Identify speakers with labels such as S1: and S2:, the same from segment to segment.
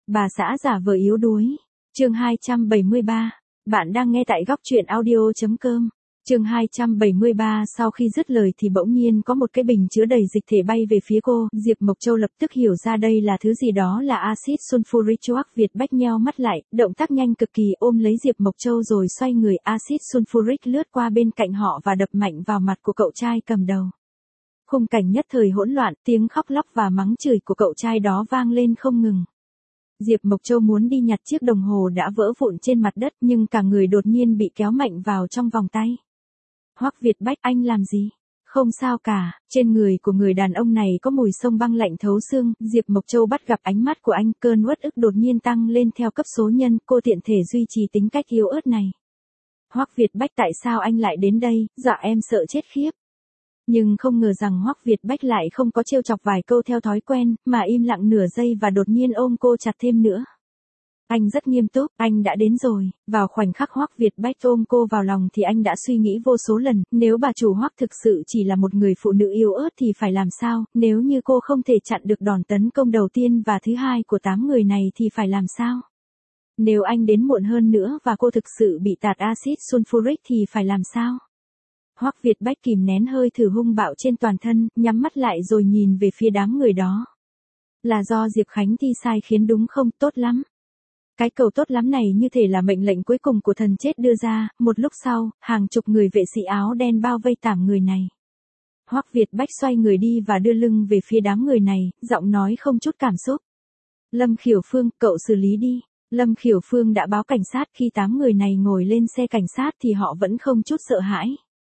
S1: Bà xã giả vờ yếu đuối. Chương 273. Bạn đang nghe tại góc truyện audio.com. Chương 273. Sau khi dứt lời thì bỗng nhiên có một cái bình chứa đầy dịch thể bay về phía cô. Diệp Mộc Châu lập tức hiểu ra đây là thứ gì, đó là axit sulfuric. Hoắc Việt Bách nheo mắt lại, động tác nhanh cực kỳ, ôm lấy Diệp Mộc Châu rồi xoay người. Axit sulfuric lướt qua bên cạnh họ và đập mạnh vào mặt của cậu trai cầm đầu. Khung cảnh nhất thời hỗn loạn, tiếng khóc lóc và mắng chửi của cậu trai đó vang lên không ngừng. Diệp Mộc Châu muốn đi nhặt chiếc đồng hồ đã vỡ vụn trên mặt đất, nhưng cả người đột nhiên bị kéo mạnh vào trong vòng tay. Hoắc Việt Bách, anh làm gì? Không sao cả. Trên người của người đàn ông này có mùi sông băng lạnh thấu xương. Diệp Mộc Châu bắt gặp ánh mắt của anh, cơn uất ức đột nhiên tăng lên theo cấp số nhân. Cô tiện thể duy trì tính cách yếu ớt này. Hoắc Việt Bách, tại sao anh lại đến đây? Dạ em sợ chết khiếp. Nhưng không ngờ rằng Hoắc Việt Bách lại không có trêu chọc vài câu theo thói quen, mà im lặng nửa giây và đột nhiên ôm cô chặt thêm nữa. Anh rất nghiêm túc, anh đã đến rồi. Vào khoảnh khắc Hoắc Việt Bách ôm cô vào lòng thì anh đã suy nghĩ vô số lần, nếu bà chủ Hoắc thực sự chỉ là một người phụ nữ yếu ớt thì phải làm sao, nếu như cô không thể chặn được đòn tấn công đầu tiên và thứ hai của 8 người này thì phải làm sao? Nếu anh đến muộn hơn nữa và cô thực sự bị tạt axit sulfuric thì phải làm sao? Hoắc Việt Bách kìm nén hơi thở hung bạo trên toàn thân, nhắm mắt lại rồi nhìn về phía đám người đó. Là do Diệp Khánh Thi sai khiến đúng không? Tốt lắm. Cái cầu tốt lắm này như thể là mệnh lệnh cuối cùng của thần chết đưa ra. Một lúc sau, hàng chục người vệ sĩ áo đen bao vây tạm người này. Hoắc Việt Bách xoay người đi và đưa lưng về phía đám người này, giọng nói không chút cảm xúc. Lâm Khiểu Phương, cậu xử lý đi. Lâm Khiểu Phương đã báo cảnh sát. Khi 8 người này ngồi lên xe cảnh sát thì họ vẫn không chút sợ hãi.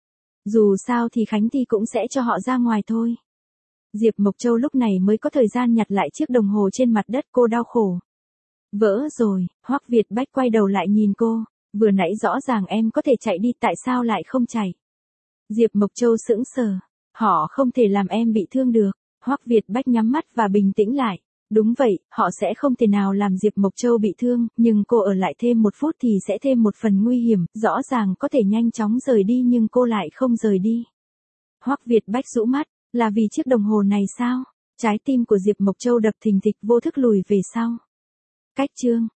S1: Dù sao thì Khánh Thi cũng sẽ cho họ ra ngoài thôi. Diệp Mộc Châu lúc này mới có thời gian nhặt lại chiếc đồng hồ trên mặt đất, cô đau khổ. Vỡ rồi. Hoắc Việt Bách quay đầu lại nhìn cô. Vừa nãy rõ ràng em có thể chạy đi, tại sao lại không chạy? Diệp Mộc Châu sững sờ. Họ không thể làm em bị thương được. Hoắc Việt Bách nhắm mắt và bình tĩnh lại. Đúng vậy, họ sẽ không thể nào làm Diệp Mộc Châu bị thương, nhưng cô ở lại thêm 1 phút thì sẽ thêm một phần nguy hiểm, rõ ràng có thể nhanh chóng rời đi nhưng cô lại không rời đi. Hoắc Việt Bách rũ mắt, là vì chiếc đồng hồ này sao? Trái tim của Diệp Mộc Châu đập thình thịch, vô thức lùi về sau. Cách chương